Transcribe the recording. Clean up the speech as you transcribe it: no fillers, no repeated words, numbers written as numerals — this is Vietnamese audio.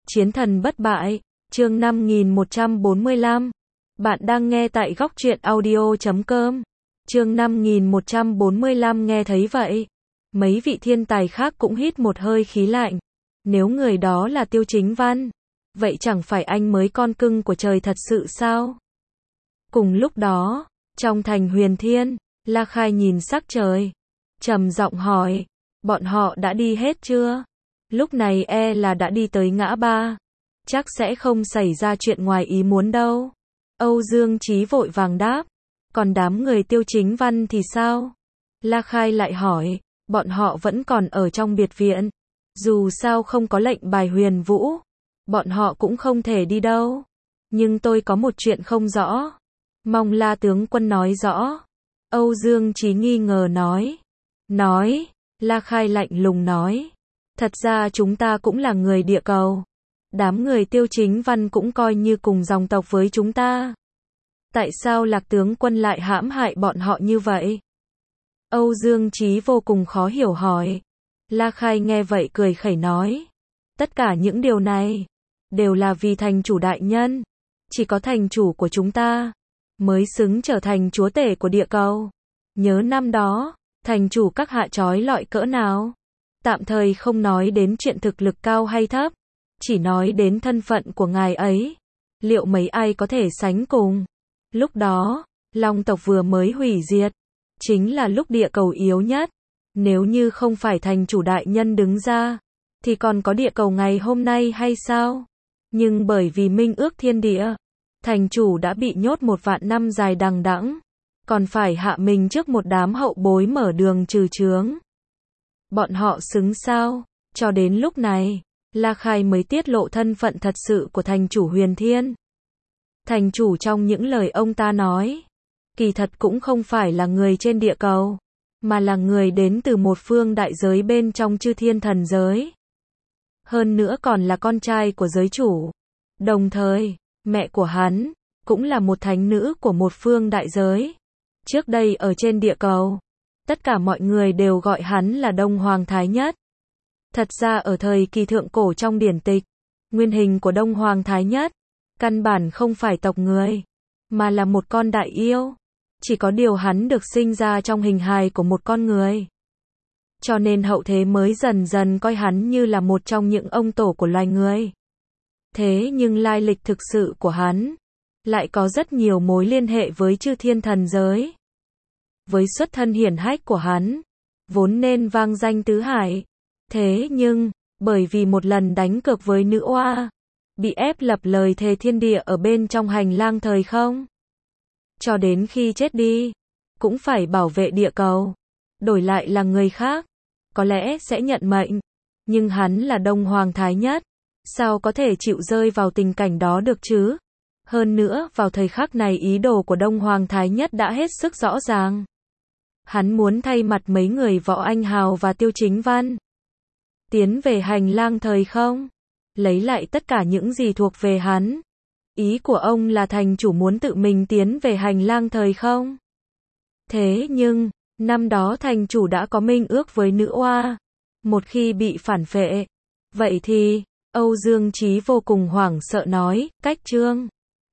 Chiến thần bất bại, chương 5145. Bạn đang nghe tại góc truyện audio.com. Chương 5145 nghe thấy vậy. Mấy vị thiên tài khác cũng hít một hơi khí lạnh. Nếu người đó là Tiêu Chính Văn, vậy chẳng phải anh mới con cưng của trời thật sự sao? Cùng lúc đó, trong thành Huyền Thiên, La Khai nhìn sắc trời, trầm giọng hỏi, bọn họ đã đi hết chưa? Lúc này là đã đi tới ngã ba, chắc sẽ không xảy ra chuyện ngoài ý muốn đâu. Âu Dương Chí vội vàng đáp, còn đám người Tiêu Chính Văn thì sao? La Khai lại hỏi, bọn họ vẫn còn ở trong biệt viện, dù sao không có lệnh bài Huyền Vũ, bọn họ cũng không thể đi đâu. Nhưng tôi có một chuyện không rõ, mong La tướng quân nói rõ. Âu Dương Chí nghi ngờ nói, La Khai lạnh lùng nói, thật ra chúng ta cũng là người địa cầu. Đám người Tiêu Chính Văn cũng coi như cùng dòng tộc với chúng ta. Tại sao Lạc tướng quân lại hãm hại bọn họ như vậy? Âu Dương Chí vô cùng khó hiểu hỏi. La Khai nghe vậy cười khẩy nói, tất cả những điều này đều là vì thành chủ đại nhân. Chỉ có thành chủ của chúng ta mới xứng trở thành chúa tể của địa cầu. Nhớ năm đó, thành chủ các hạ trói lọi cỡ nào? Tạm thời không nói đến chuyện thực lực cao hay thấp, chỉ nói đến thân phận của ngài ấy, liệu mấy ai có thể sánh cùng? Lúc đó, Long tộc vừa mới hủy diệt, chính là lúc địa cầu yếu nhất. Nếu như không phải thành chủ đại nhân đứng ra, thì còn có địa cầu ngày hôm nay hay sao? Nhưng bởi vì minh ước thiên địa, thành chủ đã bị nhốt 1.000 năm dài đằng đẵng, còn phải hạ mình trước một đám hậu bối mở đường trừ chướng. Bọn họ xứng sao? Cho đến lúc này, La Khai mới tiết lộ thân phận thật sự của thành chủ Huyền Thiên. Thành chủ trong những lời ông ta nói, kỳ thật cũng không phải là người trên địa cầu, mà là người đến từ một phương đại giới bên trong chư thiên thần giới. Hơn nữa còn là con trai của giới chủ. Đồng thời, mẹ của hắn cũng là một thánh nữ của một phương đại giới. Trước đây ở trên địa cầu, tất cả mọi người đều gọi hắn là Đông Hoàng Thái Nhất. Thật ra ở thời kỳ thượng cổ trong điển tịch, nguyên hình của Đông Hoàng Thái Nhất căn bản không phải tộc người, mà là một con đại yêu. Chỉ có điều hắn được sinh ra trong hình hài của một con người, cho nên hậu thế mới dần dần coi hắn như là một trong những ông tổ của loài người. Thế nhưng lai lịch thực sự của hắn lại có rất nhiều mối liên hệ với chư thiên thần giới. Với xuất thân hiển hách của hắn, vốn nên vang danh tứ hải. Thế nhưng, bởi vì một lần đánh cược với nữ oa, bị ép lập lời thề thiên địa ở bên trong hành lang thời không, cho đến khi chết đi, cũng phải bảo vệ địa cầu. Đổi lại là người khác, có lẽ sẽ nhận mệnh. Nhưng hắn là Đông Hoàng Thái Nhất, sao có thể chịu rơi vào tình cảnh đó được chứ? Hơn nữa, vào thời khắc này ý đồ của Đông Hoàng Thái Nhất đã hết sức rõ ràng. Hắn muốn thay mặt mấy người Võ Anh Hào và Tiêu Chính Văn tiến về hành lang thời không, lấy lại tất cả những gì thuộc về hắn. Ý của ông là thành chủ muốn tự mình tiến về hành lang thời không. Thế nhưng, năm đó thành chủ đã có minh ước với nữ oa. Một khi bị phản phệ, vậy thì, Âu Dương Chí vô cùng hoảng sợ nói, cách chương